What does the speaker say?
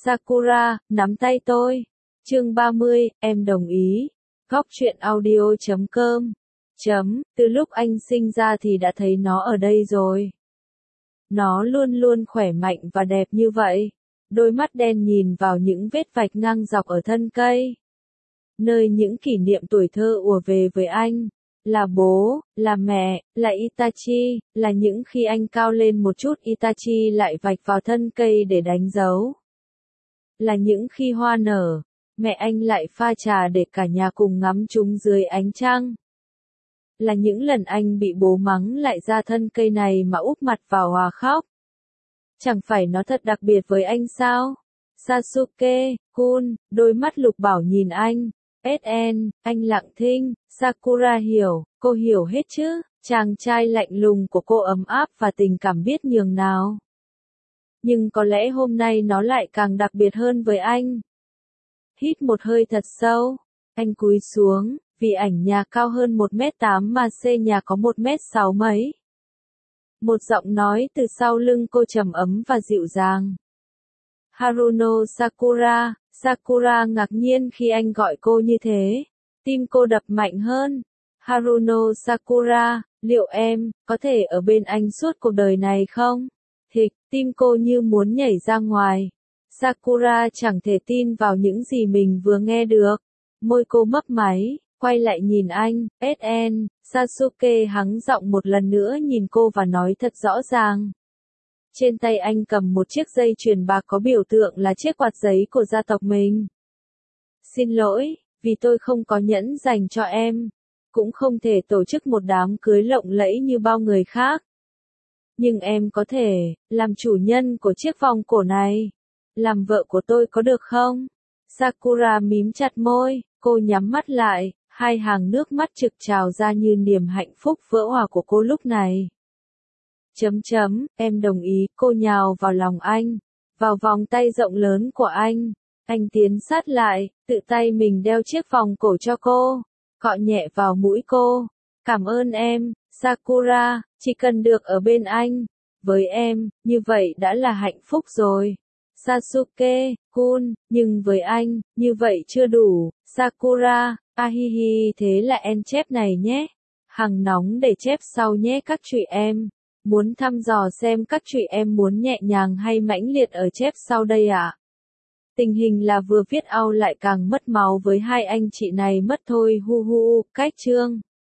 Sakura, nắm tay tôi. Chương 30, em đồng ý. Góc truyện audio.com. Từ lúc anh sinh ra thì đã thấy nó ở đây rồi. Nó luôn luôn khỏe mạnh và đẹp như vậy. Đôi mắt đen nhìn vào những vết vạch ngang dọc ở thân cây. Nơi những kỷ niệm tuổi thơ ùa về với anh. Là bố, là mẹ, là Itachi, là những khi anh cao lên một chút Itachi lại vạch vào thân cây để đánh dấu. Là những khi hoa nở, mẹ anh lại pha trà để cả nhà cùng ngắm chúng dưới ánh trăng. Là những lần anh bị bố mắng lại ra thân cây này mà úp mặt vào hòa khóc. Chẳng phải nó thật đặc biệt với anh sao? Sasuke-kun, đôi mắt lục bảo nhìn anh. SN, anh lặng thinh, Sakura hiểu, cô hiểu hết chứ, chàng trai lạnh lùng của cô ấm áp và tình cảm biết nhường nào. Nhưng có lẽ hôm nay nó lại càng đặc biệt hơn với anh. Hít một hơi thật sâu, anh cúi xuống, vì ảnh nhà cao hơn 1m8 mà C nhà có 1m6 mấy. Một giọng nói từ sau lưng cô trầm ấm và dịu dàng. Haruno Sakura. Sakura ngạc nhiên khi anh gọi cô như thế. Tim cô đập mạnh hơn. Haruno Sakura, liệu em có thể ở bên anh suốt cuộc đời này không? Thịch, tim cô như muốn nhảy ra ngoài. Sakura chẳng thể tin vào những gì mình vừa nghe được. Môi cô mấp máy, quay lại nhìn anh. SN, Sasuke hắng giọng một lần nữa nhìn cô và nói thật rõ ràng. Trên tay anh cầm một chiếc dây chuyền bạc có biểu tượng là chiếc quạt giấy của gia tộc mình. Xin lỗi, vì tôi không có nhẫn dành cho em. Cũng không thể tổ chức một đám cưới lộng lẫy như bao người khác. Nhưng em có thể, làm chủ nhân của chiếc vòng cổ này. Làm vợ của tôi có được không? Sakura mím chặt môi, cô nhắm mắt lại, hai hàng nước mắt trực trào ra như niềm hạnh phúc vỡ òa của cô lúc này. Em đồng ý, cô nhào vào lòng anh, vào vòng tay rộng lớn của anh. Anh tiến sát lại, tự tay mình đeo chiếc vòng cổ cho cô, cọ nhẹ vào mũi cô. Cảm ơn em, Sakura, chỉ cần được ở bên anh. Với em, như vậy đã là hạnh phúc rồi. Sasuke-kun, nhưng với anh, như vậy chưa đủ. Sakura, ahihi, thế là em chép này nhé. Hằng nóng để chép sau nhé các chị em. Muốn thăm dò xem các chị em muốn nhẹ nhàng hay mãnh liệt ở chép sau đây ạ? Tình hình là vừa viết out lại càng mất máu với hai anh chị này mất thôi hu hu, cách chương.